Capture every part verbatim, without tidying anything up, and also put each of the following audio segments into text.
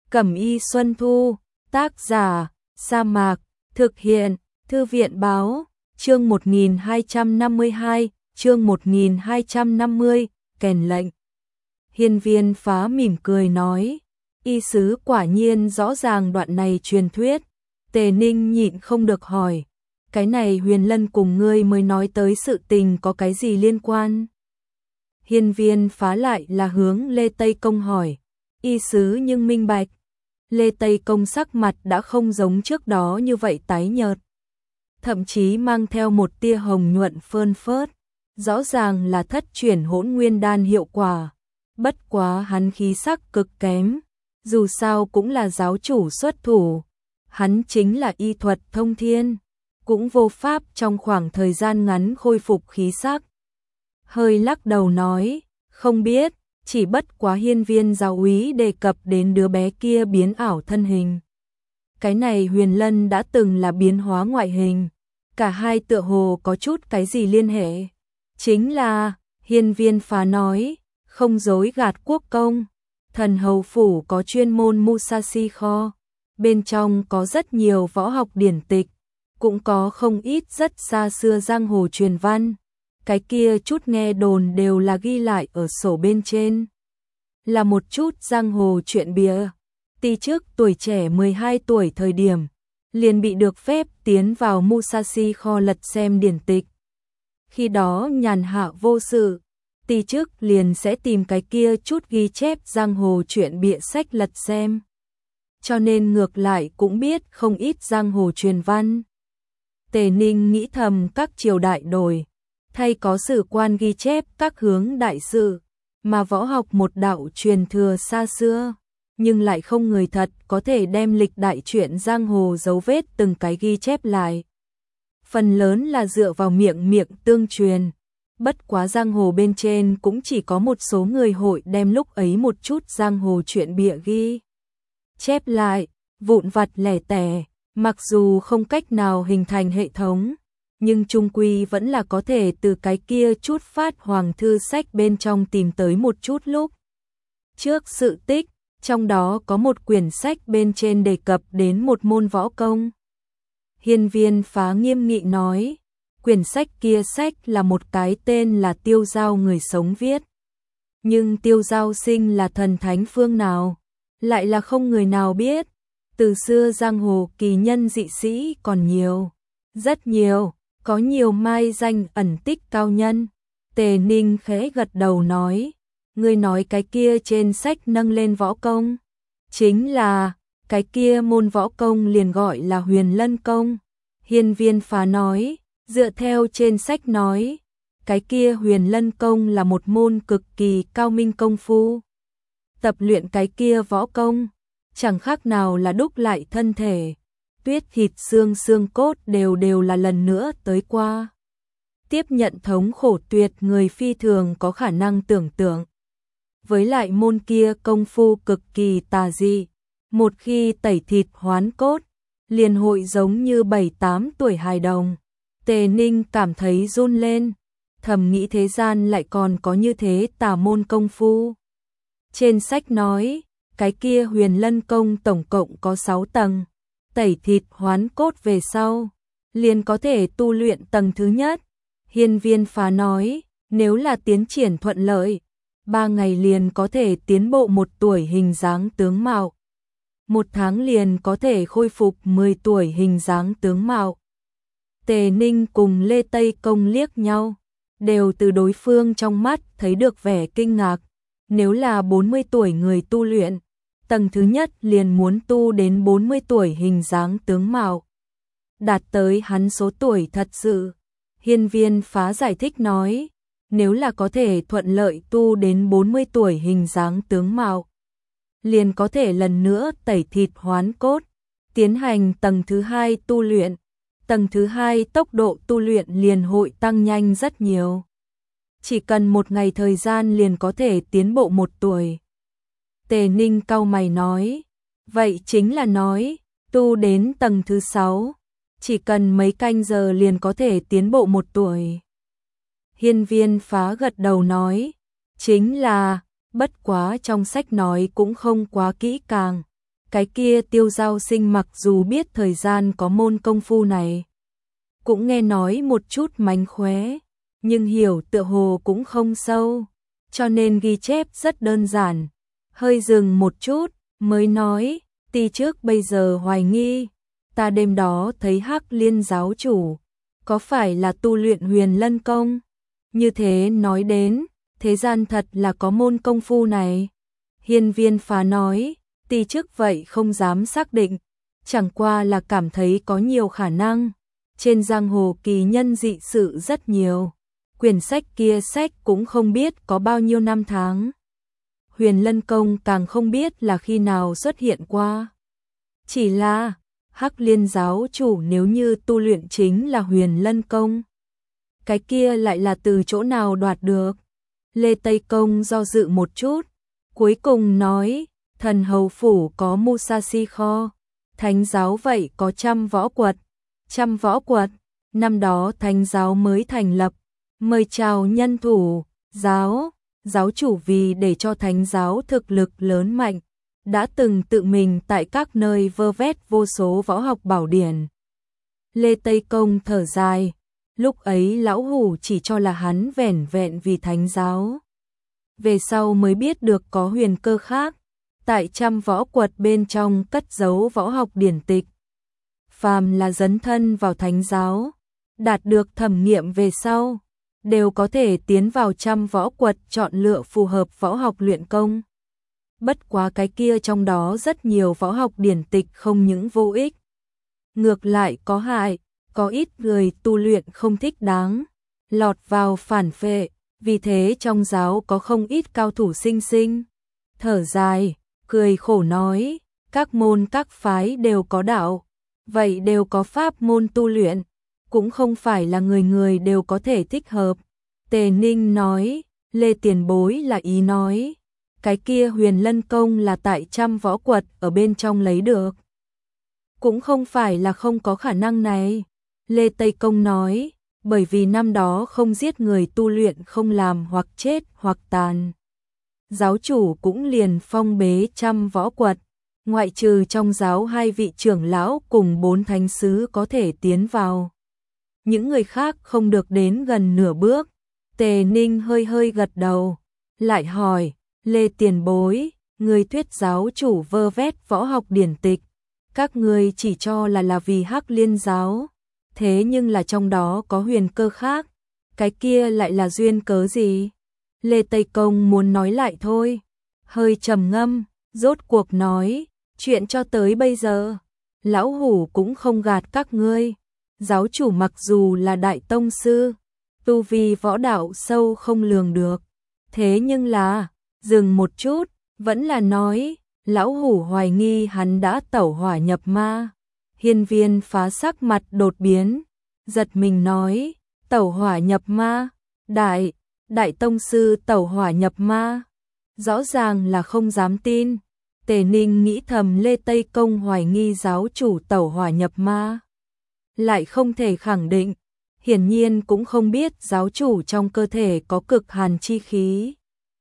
Cẩm y Xuân Thu, tác giả, Sa Mạc, thực hiện, Thư viện báo, chương một nghìn hai trăm năm mươi hai, chương một nghìn hai trăm năm mươi, kèn lệnh. Hiên Viên Phá mỉm cười nói, y sứ quả nhiên rõ ràng đoạn này truyền thuyết. Tề Ninh nhịn không được hỏi, cái này Huyền Lân cùng ngươi mới nói tới sự tình có cái gì liên quan? Hiên Viên Phá lại là hướng Lê Tây Công hỏi, y sứ nhưng minh bạch. Lê Tây Công sắc mặt đã không giống trước đó như vậy tái nhợt, thậm chí mang theo một tia hồng nhuận phơn phớt, rõ ràng là thất chuyển hỗn nguyên đan hiệu quả. Bất quá hắn khí sắc cực kém, dù sao cũng là giáo chủ xuất thủ, hắn chính là y thuật thông thiên, cũng vô pháp trong khoảng thời gian ngắn khôi phục khí sắc. Hơi lắc đầu nói, không biết, chỉ bất quá Hiên Viên giáo úy đề cập đến đứa bé kia biến ảo thân hình. Cái này Huyền Lân đã từng là biến hóa ngoại hình, cả hai tựa hồ có chút cái gì liên hệ. Chính là, Hiên Viên Phá nói, không dối gạt quốc công, thần hầu phủ có chuyên môn Musashi kho, bên trong có rất nhiều võ học điển tịch, cũng có không ít rất xa xưa giang hồ truyền văn. Cái kia chút nghe đồn đều là ghi lại ở sổ bên trên, là một chút giang hồ chuyện bịa. Ti trước tuổi trẻ mười hai tuổi thời điểm, liền bị được phép tiến vào Musashi kho lật xem điển tịch. Khi đó nhàn hạ vô sự, Ti trước liền sẽ tìm cái kia chút ghi chép giang hồ chuyện bịa sách lật xem. Cho nên ngược lại cũng biết không ít giang hồ truyền văn. Tề Ninh nghĩ thầm các triều đại đổi, thay có sử quan ghi chép các hướng đại sự, mà võ học một đạo truyền thừa xa xưa, nhưng lại không người thật có thể đem lịch đại truyện giang hồ dấu vết từng cái ghi chép lại. Phần lớn là dựa vào miệng miệng tương truyền, bất quá giang hồ bên trên cũng chỉ có một số người hội đem lúc ấy một chút giang hồ chuyện bịa ghi chép lại, vụn vặt lẻ tẻ, mặc dù không cách nào hình thành hệ thống, nhưng chung quy vẫn là có thể từ cái kia chút phát hoàng thư sách bên trong tìm tới một chút lúc trước sự tích, trong đó có một quyển sách bên trên đề cập đến một môn võ công. Hiên Viên Phá nghiêm nghị nói, quyển sách kia sách là một cái tên là Tiêu Giao người sống viết. Nhưng Tiêu Giao sinh là thần thánh phương nào, lại là không người nào biết. Từ xưa giang hồ kỳ nhân dị sĩ còn nhiều, rất nhiều, có nhiều mai danh ẩn tích cao nhân. Tề Ninh khẽ gật đầu nói, ngươi nói cái kia trên sách nâng lên võ công, chính là, cái kia môn võ công liền gọi là Huyền Lân công. Hiên Viên Phá nói, dựa theo trên sách nói, cái kia Huyền Lân công là một môn cực kỳ cao minh công phu. Tập luyện cái kia võ công, chẳng khác nào là đúc lại thân thể, tuyết thịt xương xương cốt đều đều là lần nữa tới qua. Tiếp nhận thống khổ tuyệt người phi thường có khả năng tưởng tượng. Với lại môn kia công phu cực kỳ tà dị, một khi tẩy thịt hoán cốt, liền hội giống như bảy tám tuổi hài đồng. Tề Ninh cảm thấy run lên, thầm nghĩ thế gian lại còn có như thế tà môn công phu. Trên sách nói, cái kia Huyền Lân công tổng cộng có sáu tầng, tẩy thịt hoán cốt về sau, liền có thể tu luyện tầng thứ nhất. Hiên Viên Phá nói, nếu là tiến triển thuận lợi, ba ngày liền có thể tiến bộ một tuổi hình dáng tướng mạo, một tháng liền có thể khôi phục mười tuổi hình dáng tướng mạo. Tề Ninh cùng Lê Tây Công liếc nhau, đều từ đối phương trong mắt thấy được vẻ kinh ngạc. Nếu là bốn mươi tuổi người tu luyện, tầng thứ nhất liền muốn tu đến bốn mươi tuổi hình dáng tướng mạo, đạt tới hắn số tuổi thật sự. Hiên Viên Phá giải thích nói, nếu là có thể thuận lợi tu đến bốn mươi tuổi hình dáng tướng mạo, liền có thể lần nữa tẩy thịt hoán cốt, tiến hành tầng thứ hai tu luyện. Tầng thứ hai tốc độ tu luyện liền hội tăng nhanh rất nhiều. Chỉ cần một ngày thời gian liền có thể tiến bộ một tuổi. Tề Ninh cau mày nói, vậy chính là nói, tu đến tầng thứ sáu, chỉ cần mấy canh giờ liền có thể tiến bộ một tuổi. Hiên Viên Phá gật đầu nói, chính là, bất quá trong sách nói cũng không quá kỹ càng. Cái kia Tiêu Giao Sinh mặc dù biết thời gian có môn công phu này, cũng nghe nói một chút mánh khóe, nhưng hiểu tựa hồ cũng không sâu, cho nên ghi chép rất đơn giản. Hơi dừng một chút, mới nói, ti trước bây giờ hoài nghi, ta đêm đó thấy Hắc Liên giáo chủ, có phải là tu luyện Huyền Lân công? Như thế nói đến, thế gian thật là có môn công phu này. Hiên Viên Phá nói, ti trước vậy không dám xác định, chẳng qua là cảm thấy có nhiều khả năng. Trên giang hồ kỳ nhân dị sự rất nhiều, quyển sách kia sách cũng không biết có bao nhiêu năm tháng. Huyền Lân công càng không biết là khi nào xuất hiện qua. Chỉ là Hắc Liên giáo chủ nếu như tu luyện chính là Huyền Lân công, cái kia lại là từ chỗ nào đoạt được? Lê Tây Công do dự một chút, cuối cùng nói, Thần Hầu phủ có Musashi kho, Thánh giáo vậy có Trăm Võ quật. Trăm Võ quật, năm đó Thánh giáo mới thành lập, mời chào nhân thủ, giáo, giáo chủ vì để cho Thánh giáo thực lực lớn mạnh, đã từng tự mình tại các nơi vơ vét vô số võ học bảo điển. Lê Tây Công thở dài, lúc ấy lão hủ chỉ cho là hắn vẻn vẹn vì Thánh giáo. Về sau mới biết được có huyền cơ khác, tại Trăm Võ quật bên trong cất giấu võ học điển tịch. Phàm là dấn thân vào Thánh giáo, đạt được thẩm nghiệm về sau, đều có thể tiến vào Trăm Võ quật chọn lựa phù hợp võ học luyện công. Bất quá cái kia trong đó rất nhiều võ học điển tịch không những vô ích, ngược lại có hại, có ít người tu luyện không thích đáng, lọt vào phản phệ, vì thế trong giáo có không ít cao thủ sinh sinh. Thở dài, cười khổ nói, các môn các phái đều có đạo, vậy đều có pháp môn tu luyện, cũng không phải là người người đều có thể thích hợp. Tề Ninh nói, Lê tiền bối là ý nói, cái kia Huyền Lân công là tại Trăm Võ quật ở bên trong lấy được. Cũng không phải là không có khả năng này. Lê Tây Công nói, bởi vì năm đó không giết người tu luyện không làm hoặc chết hoặc tàn. Giáo chủ cũng liền phong bế Trăm Võ quật, ngoại trừ trong giáo hai vị trưởng lão cùng bốn thánh sứ có thể tiến vào. Những người khác không được đến gần nửa bước. Tề Ninh hơi hơi gật đầu, lại hỏi, Lê tiền bối, người thuyết giáo chủ vơ vét võ học điển tịch, các người chỉ cho là là vì Hắc Liên giáo, thế nhưng là trong đó có huyền cơ khác, cái kia lại là duyên cớ gì? Lê Tây Công muốn nói lại thôi, hơi trầm ngâm, rốt cuộc nói, chuyện cho tới bây giờ, lão hủ cũng không gạt các ngươi, giáo chủ mặc dù là đại tông sư, tu vi võ đạo sâu không lường được, thế nhưng là, dừng một chút, vẫn là nói, lão hủ hoài nghi hắn đã tẩu hỏa nhập ma. Hiên Viên Phá sắc mặt đột biến, giật mình nói, tẩu hỏa nhập ma, đại, đại tông sư tẩu hỏa nhập ma, rõ ràng là không dám tin. Tề Ninh nghĩ thầm Lê Tây Công hoài nghi giáo chủ tẩu hỏa nhập ma, lại không thể khẳng định, hiển nhiên cũng không biết giáo chủ trong cơ thể có cực hàn chi khí.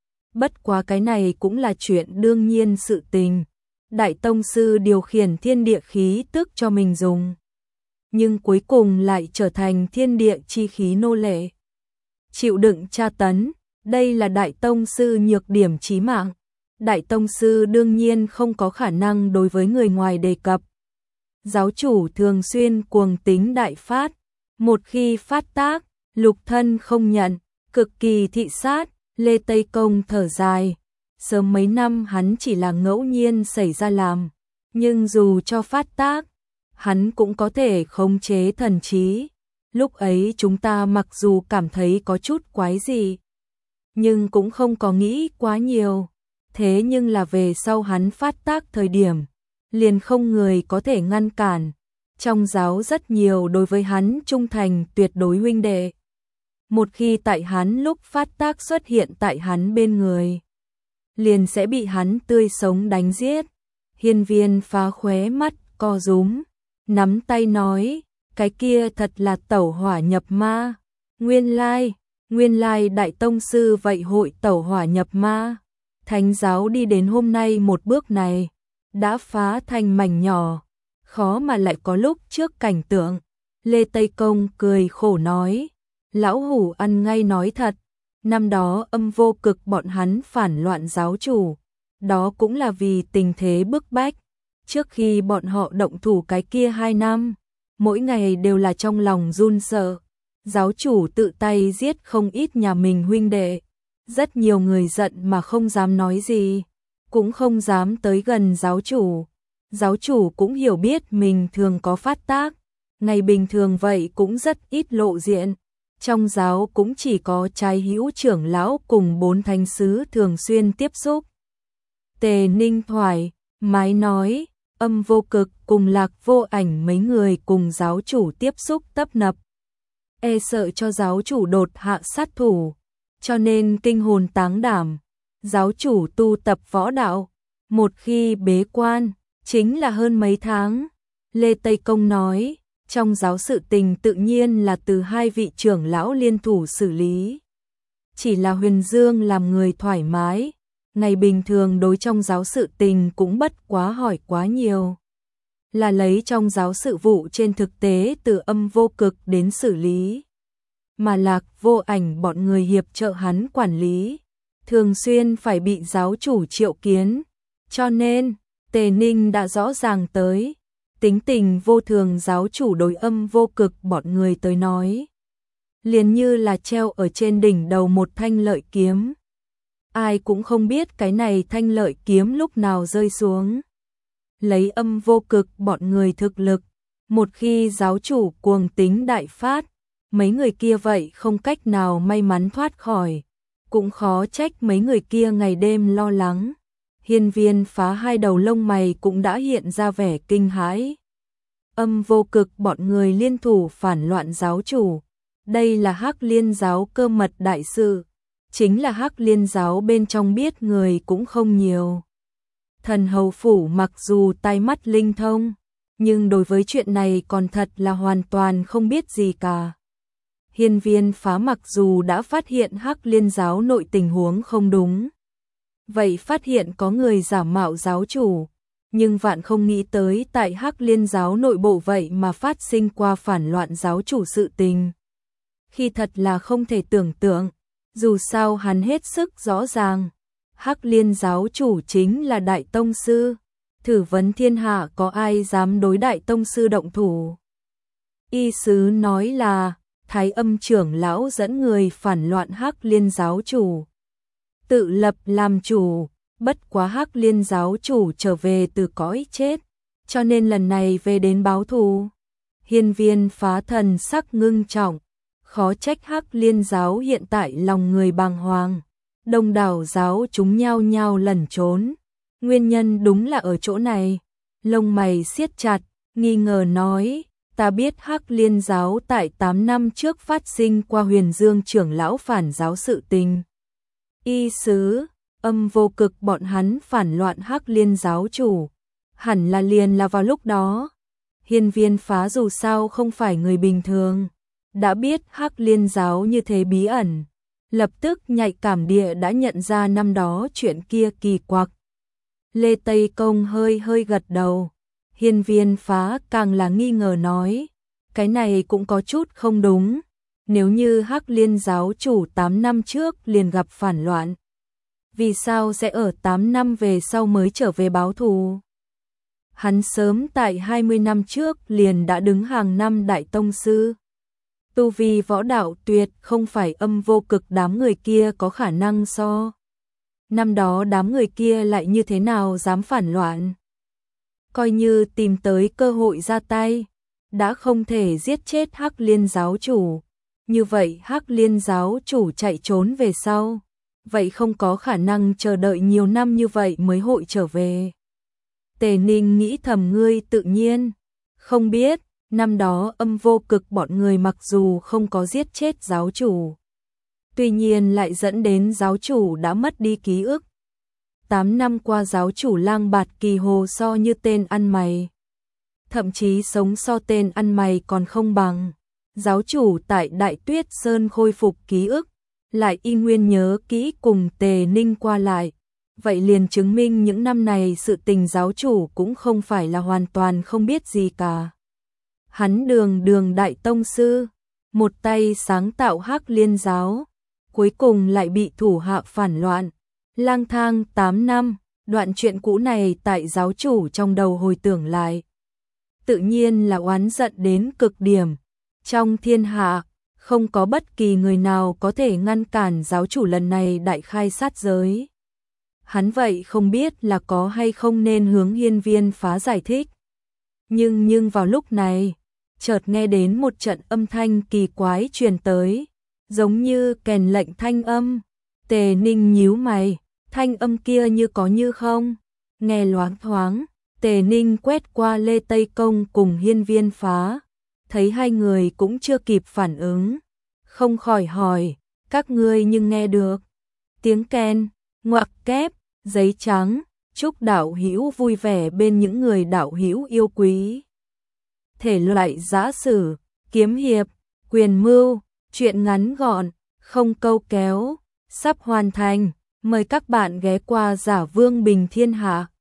Bất quá cái này cũng là chuyện đương nhiên sự tình. Đại tông sư điều khiển thiên địa khí tức cho mình dùng, nhưng cuối cùng lại trở thành thiên địa chi khí nô lệ, chịu đựng tra tấn, đây là đại tông sư nhược điểm chí mạng. Đại tông sư đương nhiên không có khả năng đối với người ngoài đề cập. Giáo chủ thường xuyên cuồng tính đại phát, một khi phát tác, lục thân không nhận, cực kỳ thị sát. Lê Tây Công thở dài, sớm mấy năm hắn chỉ là ngẫu nhiên xảy ra làm, nhưng dù cho phát tác, hắn cũng có thể khống chế thần trí. Lúc ấy chúng ta mặc dù cảm thấy có chút quái gì, nhưng cũng không có nghĩ quá nhiều. Thế nhưng là về sau hắn phát tác thời điểm, liền không người có thể ngăn cản. Trong giáo rất nhiều đối với hắn trung thành tuyệt đối huynh đệ. Một khi tại hắn lúc phát tác xuất hiện tại hắn bên người, liền sẽ bị hắn tươi sống đánh giết. Hiên Viên Phá khóe mắt co rúm, nắm tay nói, cái kia thật là tẩu hỏa nhập ma. Nguyên lai, nguyên lai đại tông sư vậy hội tẩu hỏa nhập ma. Thánh giáo đi đến hôm nay một bước này, đã phá thành mảnh nhỏ, khó mà lại có lúc trước cảnh tượng. Lê Tây Công cười khổ nói, lão hủ ăn ngay nói thật, năm đó Âm Vô Cực bọn hắn phản loạn giáo chủ, đó cũng là vì tình thế bức bách. Trước khi bọn họ động thủ cái kia hai năm, mỗi ngày đều là trong lòng run sợ. Giáo chủ tự tay giết không ít nhà mình huynh đệ, rất nhiều người giận mà không dám nói gì, cũng không dám tới gần giáo chủ. Giáo chủ cũng hiểu biết mình thường có phát tác, ngày bình thường vậy cũng rất ít lộ diện. Trong giáo cũng chỉ có trái hữu trưởng lão cùng bốn thánh sứ thường xuyên tiếp xúc. Tề Ninh thoải mái nói, Âm Vô Cực cùng Lạc Vô Ảnh mấy người cùng giáo chủ tiếp xúc tấp nập, e sợ cho giáo chủ đột hạ sát thủ, cho nên kinh hồn táng đảm. Giáo chủ tu tập võ đạo, một khi bế quan, chính là hơn mấy tháng. Lê Tây Công nói, trong giáo sự tình tự nhiên là từ hai vị trưởng lão liên thủ xử lý. Chỉ là Huyền Dương làm người thoải mái, ngày bình thường đối trong giáo sự tình cũng bất quá hỏi quá nhiều. Là lấy trong giáo sự vụ trên thực tế từ Âm Vô Cực đến xử lý. Mà Lạc Vô Ảnh bọn người hiệp trợ hắn quản lý, thường xuyên phải bị giáo chủ triệu kiến. Cho nên, Tề Ninh đã rõ ràng tới, tính tình vô thường giáo chủ đối Âm Vô Cực bọn người tới nói. Liền như là treo ở trên đỉnh đầu một thanh lợi kiếm. Ai cũng không biết cái này thanh lợi kiếm lúc nào rơi xuống. Lấy Âm Vô Cực bọn người thực lực, một khi giáo chủ cuồng tính đại phát, mấy người kia vậy không cách nào may mắn thoát khỏi, cũng khó trách mấy người kia ngày đêm lo lắng. Hiên Viên Phá hai đầu lông mày cũng đã hiện ra vẻ kinh hãi. Âm Vô Cực bọn người liên thủ phản loạn giáo chủ, đây là Hắc Liên giáo cơ mật đại sự, chính là Hắc Liên giáo bên trong biết người cũng không nhiều. Thần hầu phủ mặc dù tai mắt linh thông, nhưng đối với chuyện này còn thật là hoàn toàn không biết gì cả. Hiên Viên Phá mặc dù đã phát hiện Hắc Liên giáo nội tình huống không đúng, vậy phát hiện có người giả mạo giáo chủ, nhưng vạn không nghĩ tới tại Hắc Liên giáo nội bộ vậy mà phát sinh qua phản loạn giáo chủ sự tình. Khi thật là không thể tưởng tượng, dù sao hắn hết sức rõ ràng, Hắc Liên giáo chủ chính là Đại Tông Sư, thử vấn thiên hạ có ai dám đối Đại Tông Sư động thủ. Y sứ nói là, Thái Âm trưởng lão dẫn người phản loạn Hắc Liên giáo chủ, tự lập làm chủ, bất quá Hắc Liên giáo chủ trở về từ cõi chết, cho nên lần này về đến báo thù. Hiên Viên Phá thần sắc ngưng trọng, khó trách Hắc Liên giáo hiện tại lòng người bàng hoàng, đông đảo giáo chúng nhao nhao lẩn trốn, nguyên nhân đúng là ở chỗ này. Lông mày siết chặt, nghi ngờ nói, ta biết Hắc Liên giáo tại tám năm trước phát sinh qua Huyền Dương trưởng lão phản giáo sự tình. Y sứ, Âm Vô Cực bọn hắn phản loạn Hắc Liên giáo chủ, hẳn là liền là vào lúc đó. Hiên Viên Phá dù sao không phải người bình thường, đã biết Hắc Liên giáo như thế bí ẩn, lập tức nhạy cảm địa đã nhận ra năm đó chuyện kia kỳ quặc. Lê Tây Công hơi hơi gật đầu, Hiên Viên Phá càng là nghi ngờ nói, cái này cũng có chút không đúng, nếu như Hắc Liên giáo chủ tám năm trước liền gặp phản loạn, vì sao sẽ ở tám năm về sau mới trở về báo thù? Hắn sớm tại hai mươi năm trước liền đã đứng hàng năm Đại Tông Sư. Tu vi võ đạo tuyệt không phải Âm Vô Cực đám người kia có khả năng so. Năm đó đám người kia lại như thế nào dám phản loạn? Coi như tìm tới cơ hội ra tay, đã không thể giết chết Hắc Liên giáo chủ. Như vậy Hắc Liên giáo chủ chạy trốn về sau, vậy không có khả năng chờ đợi nhiều năm như vậy mới hội trở về. Tề Ninh nghĩ thầm ngươi tự nhiên không biết, năm đó Âm Vô Cực bọn người mặc dù không có giết chết giáo chủ, tuy nhiên lại dẫn đến giáo chủ đã mất đi ký ức. Tám năm qua giáo chủ lang bạt kỳ hồ so như tên ăn mày, thậm chí sống so tên ăn mày còn không bằng. Giáo chủ tại Đại Tuyết Sơn khôi phục ký ức, lại y nguyên nhớ kỹ cùng Tề Ninh qua lại, vậy liền chứng minh những năm này sự tình giáo chủ cũng không phải là hoàn toàn không biết gì cả. Hắn đường đường đại tông sư, một tay sáng tạo Hắc Liên giáo, cuối cùng lại bị thủ hạ phản loạn, lang thang tám năm, đoạn chuyện cũ này tại giáo chủ trong đầu hồi tưởng lại. Tự nhiên là oán giận đến cực điểm, trong thiên hạ, không có bất kỳ người nào có thể ngăn cản giáo chủ lần này đại khai sát giới. Hắn vậy không biết là có hay không nên hướng Hiên Viên Phá giải thích. Nhưng nhưng vào lúc này, chợt nghe đến một trận âm thanh kỳ quái truyền tới, giống như kèn lệnh thanh âm. Tề Ninh nhíu mày, thanh âm kia như có như không, nghe loáng thoáng. Tề Ninh quét qua Lê Tây Công cùng Hiên Viên Phá, thấy hai người cũng chưa kịp phản ứng, không khỏi hỏi, các ngươi nhưng nghe được tiếng kèn, ngoặc kép, giấy trắng, chúc đạo hữu vui vẻ bên những người đạo hữu yêu quý. Thể loại giã sử, kiếm hiệp, quyền mưu, truyện ngắn gọn, không câu kéo, sắp hoàn thành, mời các bạn ghé qua Giả Vương Bình Thiên Hạ.